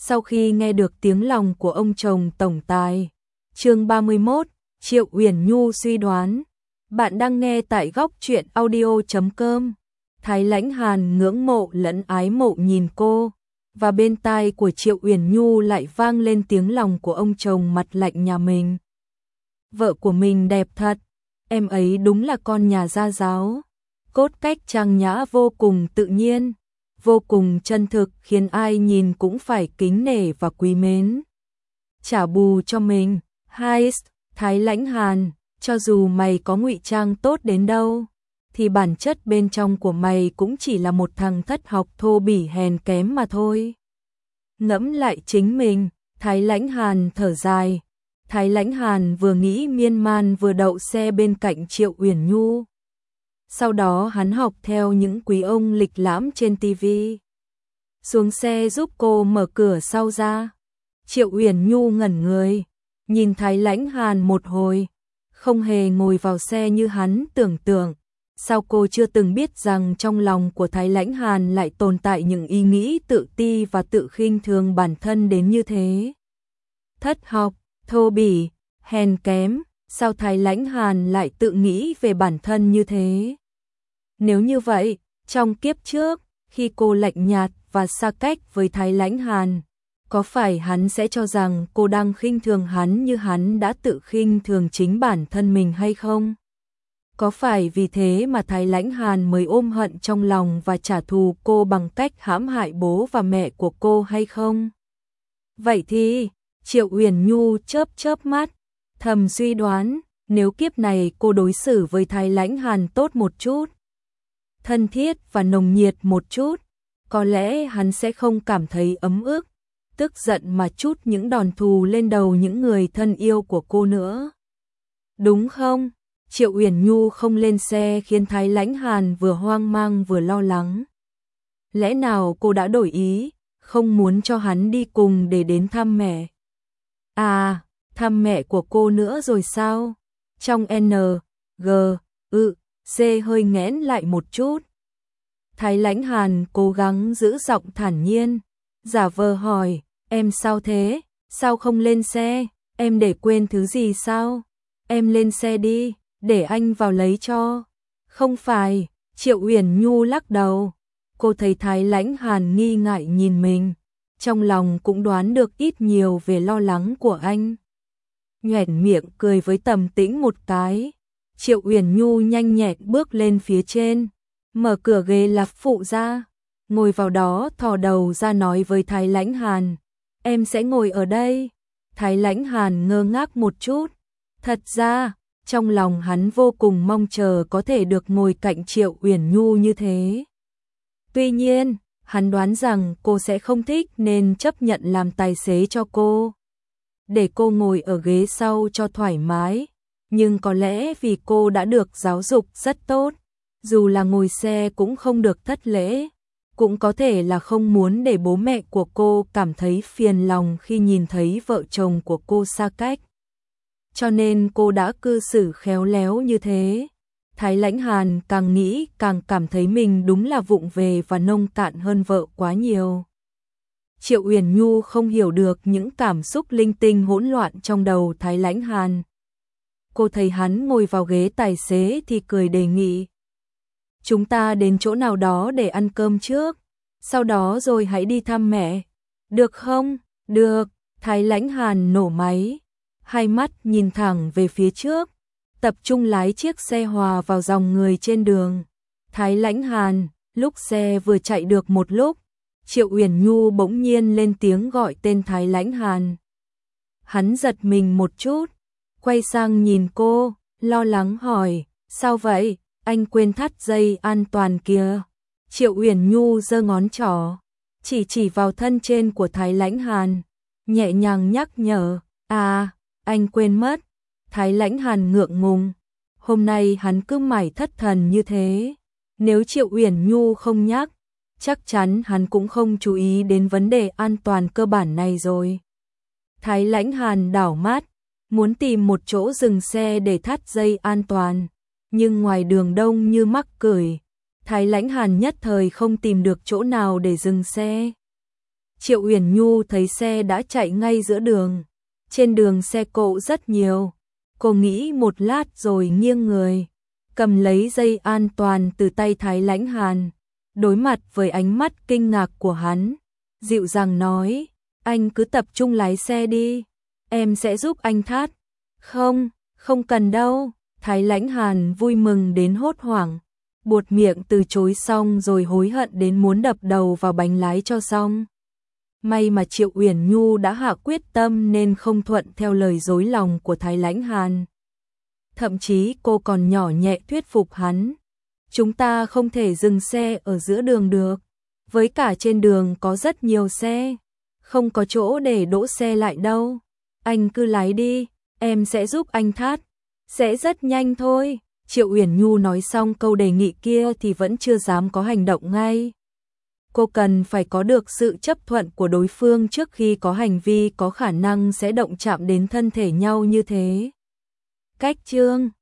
sau khi nghe được tiếng lòng của ông chồng tổng tài. Chương 31, Triệu Uyển Nhu suy đoán. Bạn đang nghe tại góc truyện audio.com. Thái Lãnh Hàn ngưỡng mộ lẫn ái mộ nhìn cô, và bên tai của Triệu Uyển Nhu lại vang lên tiếng lòng của ông chồng mặt lạnh nhà mình. Vợ của mình đẹp thật, em ấy đúng là con nhà gia giáo. Cốt cách trang nhã vô cùng tự nhiên, vô cùng chân thực, khiến ai nhìn cũng phải kính nể và quý mến. Trả bù cho mình, Thái Lãnh Hàn, cho dù mày có ngụy trang tốt đến đâu, thì bản chất bên trong của mày cũng chỉ là một thằng thất học thô bỉ hèn kém mà thôi. Ngẫm lại chính mình, Thái Lãnh Hàn thở dài. Thái Lãnh Hàn vừa nghĩ miên man vừa đậu xe bên cạnh Triệu Uyển Nhu. Sau đó hắn học theo những quý ông lịch lãm trên TV. Xuống xe giúp cô mở cửa sau ra. Triệu Uyển Nhu ngẩn người, nhìn Thái Lãnh Hàn một hồi, không hề ngồi vào xe như hắn tưởng tượng. Sao cô chưa từng biết rằng trong lòng của Thái Lãnh Hàn lại tồn tại những ý nghĩ tự ti và tự khinh thường bản thân đến như thế? Thất học, thô bỉ, hèn kém, sao Thái Lãnh Hàn lại tự nghĩ về bản thân như thế? Nếu như vậy, trong kiếp trước, khi cô lạnh nhạt và xa cách với Thái Lãnh Hàn, có phải hắn sẽ cho rằng cô đang khinh thường hắn như hắn đã tự khinh thường chính bản thân mình hay không? Có phải vì thế mà Thái Lãnh Hàn mới ôm hận trong lòng và trả thù cô bằng cách hãm hại bố và mẹ của cô hay không? Vậy thì, Triệu Uyển Nhu chớp mắt, thầm suy đoán, nếu kiếp này cô đối xử với Thái Lãnh Hàn tốt một chút, thân thiết và nồng nhiệt một chút, có lẽ hắn sẽ không cảm thấy ấm ức, tức giận mà trút những đòn thù lên đầu những người thân yêu của cô nữa. Đúng không? Triệu Uyển Nhu không lên xe khiến Thái Lãnh Hàn vừa hoang mang vừa lo lắng. Lẽ nào cô đã đổi ý, không muốn cho hắn đi cùng để đến thăm mẹ? À, thăm mẹ của cô nữa rồi sao? Trong C hơi nghẽn lại một chút. Thái Lãnh Hàn cố gắng giữ giọng thản nhiên, giả vờ hỏi, em sao thế? Sao không lên xe? Em để quên thứ gì sao? Em lên xe đi, để anh vào lấy cho. Không phải, Triệu Uyển Nhu lắc đầu. Cô thấy Thái Lãnh Hàn nghi ngại nhìn mình, trong lòng cũng đoán được ít nhiều về lo lắng của anh. Nhoẻn miệng cười với Tầm Tĩnh một cái. Triệu Uyển Nhu nhanh nhẹn bước lên phía trên, mở cửa ghế lạp phụ ra, ngồi vào đó thò đầu ra nói với Thái Lãnh Hàn, em sẽ ngồi ở đây. Thái Lãnh Hàn ngơ ngác một chút, thật ra, trong lòng hắn vô cùng mong chờ có thể được ngồi cạnh Triệu Uyển Nhu như thế. Tuy nhiên, hắn đoán rằng cô sẽ không thích nên chấp nhận làm tài xế cho cô, để cô ngồi ở ghế sau cho thoải mái. Nhưng có lẽ vì cô đã được giáo dục rất tốt, dù là ngồi xe cũng không được thất lễ, cũng có thể là không muốn để bố mẹ của cô cảm thấy phiền lòng khi nhìn thấy vợ chồng của cô xa cách. Cho nên cô đã cư xử khéo léo như thế. Thái Lãnh Hàn càng nghĩ càng cảm thấy mình đúng là vụng về và nông cạn hơn vợ quá nhiều. Triệu Uyển Nhu không hiểu được những cảm xúc linh tinh hỗn loạn trong đầu Thái Lãnh Hàn. Cô thấy hắn ngồi vào ghế tài xế thì cười đề nghị. Chúng ta đến chỗ nào đó để ăn cơm trước, sau đó rồi hãy đi thăm mẹ. Được không? Được, Thái Lãnh Hàn nổ máy, hai mắt nhìn thẳng về phía trước, tập trung lái chiếc xe hòa vào dòng người trên đường. Thái Lãnh Hàn, lúc xe vừa chạy được một lúc, Triệu Uyển Nhu bỗng nhiên lên tiếng gọi tên Thái Lãnh Hàn. Hắn giật mình một chút, quay sang nhìn cô, lo lắng hỏi, sao vậy, anh quên thắt dây an toàn kìa. Triệu Uyển Nhu giơ ngón trỏ, chỉ vào thân trên của Thái Lãnh Hàn, nhẹ nhàng nhắc nhở, à, anh quên mất. Thái Lãnh Hàn ngượng ngùng, hôm nay hắn cứ mải thất thần như thế, nếu Triệu Uyển Nhu không nhắc, chắc chắn hắn cũng không chú ý đến vấn đề an toàn cơ bản này rồi. Thái Lãnh Hàn đảo mắt, muốn tìm một chỗ dừng xe để thắt dây an toàn, nhưng ngoài đường đông như mắc cười, Thái Lãnh Hàn nhất thời không tìm được chỗ nào để dừng xe. Triệu Uyển Nhu thấy xe đã chạy ngay giữa đường. Trên đường xe cộ rất nhiều. Cô nghĩ một lát rồi nghiêng người, cầm lấy dây an toàn từ tay Thái Lãnh Hàn. Đối mặt với ánh mắt kinh ngạc của hắn, dịu dàng nói, anh cứ tập trung lái xe đi, em sẽ giúp anh thắt. Không, không cần đâu. Thái Lãnh Hàn vui mừng đến hốt hoảng, buột miệng từ chối xong rồi hối hận đến muốn đập đầu vào bánh lái cho xong. May mà Triệu Uyển Nhu đã hạ quyết tâm nên không thuận theo lời dối lòng của Thái Lãnh Hàn. Thậm chí cô còn nhỏ nhẹ thuyết phục hắn. Chúng ta không thể dừng xe ở giữa đường được. Với cả trên đường có rất nhiều xe. Không có chỗ để đỗ xe lại đâu. Anh cứ lái đi, em sẽ giúp anh thắt. Sẽ rất nhanh thôi. Triệu Uyển Nhu nói xong câu đề nghị kia thì vẫn chưa dám có hành động ngay. Cô cần phải có được sự chấp thuận của đối phương trước khi có hành vi có khả năng sẽ động chạm đến thân thể nhau như thế. Cách chương